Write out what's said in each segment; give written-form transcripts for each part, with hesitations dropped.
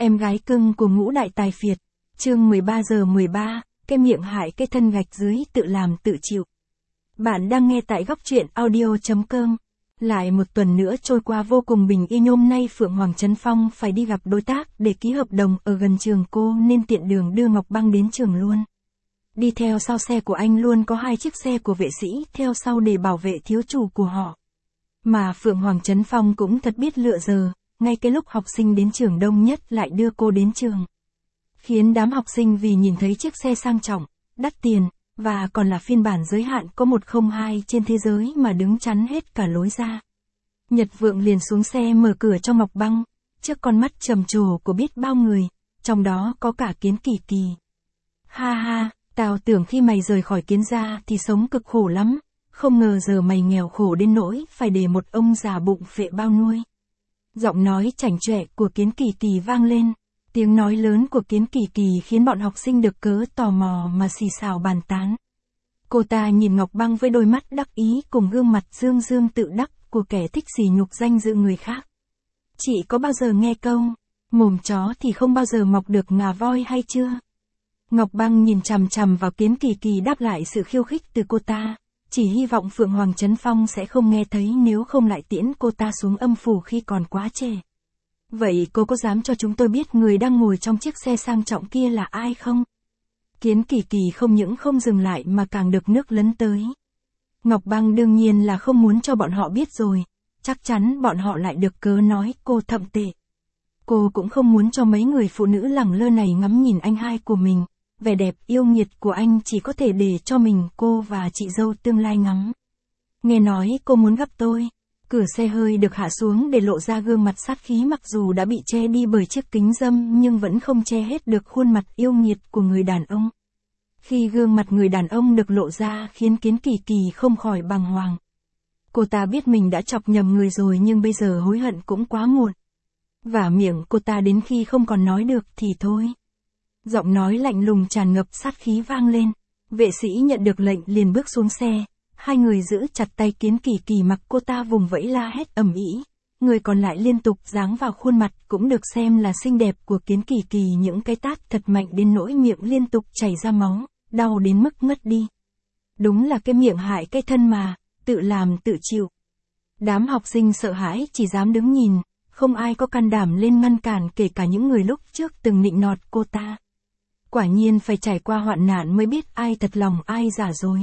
Em gái cưng của Ngũ Đại Tài Phiệt, chương 13 giờ 13, cái miệng hại cái thân gạch dưới tự làm tự chịu. Bạn đang nghe tại góc truyện audio.com. Lại một tuần nữa trôi qua vô cùng bình yên. Hôm nay Phượng Hoàng Trấn Phong phải đi gặp đối tác để ký hợp đồng ở gần trường cô nên tiện đường đưa Ngọc Băng đến trường luôn. Đi theo sau xe của anh luôn có 2 chiếc xe của vệ sĩ theo sau để bảo vệ thiếu chủ của họ. Mà Phượng Hoàng Trấn Phong cũng thật biết lựa giờ, ngay cái lúc học sinh đến trường đông nhất lại đưa cô đến trường. Khiến đám học sinh vì nhìn thấy chiếc xe sang trọng, đắt tiền, và còn là phiên bản giới hạn có 102 trên thế giới mà đứng chắn hết cả lối ra. Nhật Vượng liền xuống xe mở cửa cho Ngọc Băng, trước con mắt trầm trồ của biết bao người, trong đó có cả Kiến Kỳ Kỳ. Ha ha, tao tưởng khi mày rời khỏi Kiến gia thì sống cực khổ lắm, không ngờ giờ mày nghèo khổ đến nỗi phải để một ông già bụng phệ bao nuôi. Giọng nói chảnh chọe của Kiến Kỳ Kỳ vang lên, tiếng nói lớn của Kiến Kỳ Kỳ khiến bọn học sinh được cớ tò mò mà xì xào bàn tán. Cô ta nhìn Ngọc Băng với đôi mắt đắc ý cùng gương mặt dương dương tự đắc của kẻ thích sỉ nhục danh dự người khác. Chị có bao giờ nghe câu, mồm chó thì không bao giờ mọc được ngà voi hay chưa? Ngọc Băng nhìn chằm chằm vào Kiến Kỳ Kỳ đáp lại sự khiêu khích từ cô ta, chỉ hy vọng Phượng Hoàng Trấn Phong sẽ không nghe thấy nếu không lại tiễn cô ta xuống âm phủ khi còn quá trẻ. Vậy cô có dám cho chúng tôi biết người đang ngồi trong chiếc xe sang trọng kia là ai không? Kiến Kỳ Kỳ không những không dừng lại mà càng được nước lấn tới. Ngọc Băng đương nhiên là không muốn cho bọn họ biết rồi, chắc chắn bọn họ lại được cớ nói cô thậm tệ. Cô cũng không muốn cho mấy người phụ nữ lẳng lơ này ngắm nhìn anh hai của mình, vẻ đẹp yêu nghiệt của anh chỉ có thể để cho mình, cô và chị dâu tương lai ngắm. Nghe nói cô muốn gặp tôi. Cửa xe hơi được hạ xuống để lộ ra gương mặt sát khí mặc dù đã bị che đi bởi chiếc kính râm nhưng vẫn không che hết được khuôn mặt yêu nghiệt của người đàn ông. Khi gương mặt người đàn ông được lộ ra khiến Kiến Kỳ Kỳ không khỏi bàng hoàng. Cô ta biết mình đã chọc nhầm người rồi nhưng bây giờ hối hận cũng quá muộn. Vả miệng cô ta đến khi không còn nói được thì thôi. Giọng nói lạnh lùng tràn ngập sát khí vang lên. Vệ sĩ nhận được lệnh liền bước xuống xe. Hai người giữ chặt tay Kiến Kỳ Kỳ mặc cô ta vùng vẫy la hét ầm ĩ. Người còn lại liên tục giáng vào khuôn mặt cũng được xem là xinh đẹp của Kiến Kỳ Kỳ những cái tát thật mạnh đến nỗi miệng liên tục chảy ra máu, đau đến mức ngất đi. Đúng là cái miệng hại cái thân mà, tự làm tự chịu. Đám học sinh sợ hãi chỉ dám đứng nhìn, không ai có can đảm lên ngăn cản kể cả những người lúc trước từng nịnh nọt cô ta. Quả nhiên phải trải qua hoạn nạn mới biết ai thật lòng ai giả dối.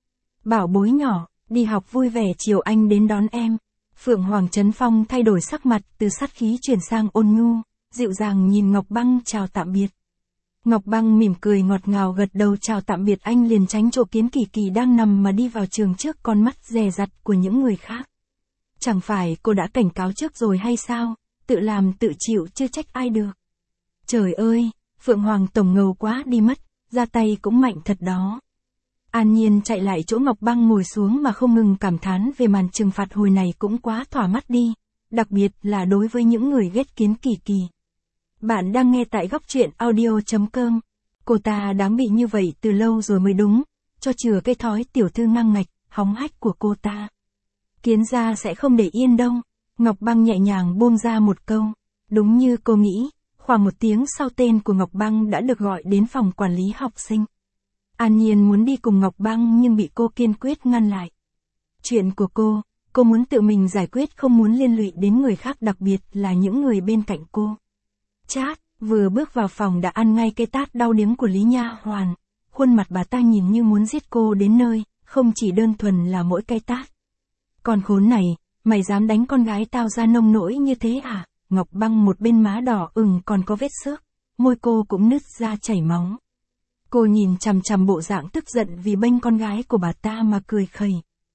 Bảo bối nhỏ, đi học vui vẻ chiều anh đến đón em. Phượng Hoàng Trấn Phong thay đổi sắc mặt từ sát khí chuyển sang ôn nhu, dịu dàng nhìn Ngọc Băng chào tạm biệt. Ngọc Băng mỉm cười ngọt ngào gật đầu chào tạm biệt anh liền tránh chỗ Kiến Kỳ Kỳ đang nằm mà đi vào trường trước con mắt dè dặt của những người khác. Chẳng phải cô đã cảnh cáo trước rồi hay sao, tự làm tự chịu chưa trách ai được. Trời ơi, Phượng Hoàng tổng ngầu quá đi mất, ra tay cũng mạnh thật đó. An Nhiên chạy lại chỗ Ngọc Băng ngồi xuống mà không ngừng cảm thán về màn trừng phạt hồi này cũng quá thỏa mắt đi, đặc biệt là đối với những người ghét Kiến Kỳ Kỳ. Bạn đang nghe tại góc truyện audio.com. Cô ta đáng bị như vậy từ lâu rồi mới đúng, cho chừa cái thói tiểu thư ngang ngạch, hóng hách của cô ta. Kiến gia sẽ không để yên đâu. Ngọc Băng nhẹ nhàng buông ra một câu. Đúng như cô nghĩ, khoảng 1 tiếng sau tên của Ngọc Băng đã được gọi đến phòng quản lý học sinh. An Nhiên muốn đi cùng Ngọc Băng nhưng bị cô kiên quyết ngăn lại. Chuyện của cô muốn tự mình giải quyết không muốn liên lụy đến người khác đặc biệt là những người bên cạnh cô. Chát, vừa bước vào phòng đã ăn ngay cái tát đau điếng của Lý Nha Hoàn. Khuôn mặt bà ta nhìn như muốn giết cô đến nơi, không chỉ đơn thuần là mỗi cái tát. Con khốn này, mày dám đánh con gái tao ra nông nỗi như thế à? Ngọc Băng một bên má đỏ ửng còn có vết xước, môi cô cũng nứt ra chảy máu. Cô nhìn chằm chằm bộ dạng tức giận vì bênh con gái của bà ta mà cười khẩy.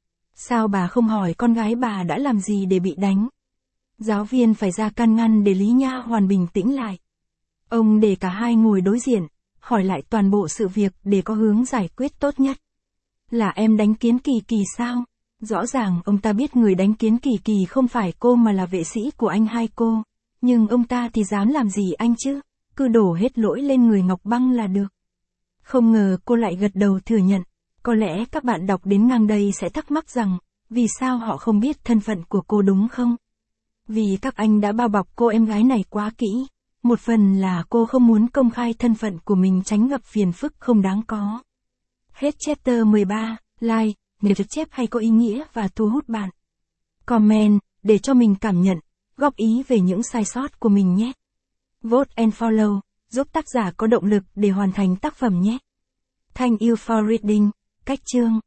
Sao bà không hỏi con gái bà đã làm gì để bị đánh? Giáo viên phải ra can ngăn để Lý Nha Hoàn bình tĩnh lại. Ông để cả hai ngồi đối diện, hỏi lại toàn bộ sự việc để có hướng giải quyết tốt nhất. Là em đánh Kiến Kỳ Kỳ sao? Rõ ràng ông ta biết người đánh Kiến Kỳ Kỳ không phải cô mà là vệ sĩ của anh hai cô. Nhưng ông ta thì dám làm gì anh chứ? Cứ đổ hết lỗi lên người Ngọc Băng là được. Không ngờ cô lại gật đầu thừa nhận. Có lẽ các bạn đọc đến ngang đây sẽ thắc mắc rằng, vì sao họ không biết thân phận của cô đúng không? Vì các anh đã bao bọc cô em gái này quá kỹ, Một phần là cô không muốn công khai thân phận của mình tránh gặp phiền phức không đáng có. Hết chapter 13, like, nếu được chép hay có ý nghĩa và thu hút bạn. Comment, để cho mình cảm nhận, góp ý về những sai sót của mình nhé. Vote and follow, giúp tác giả có động lực để hoàn thành tác phẩm nhé. Thank you for reading, cách chương.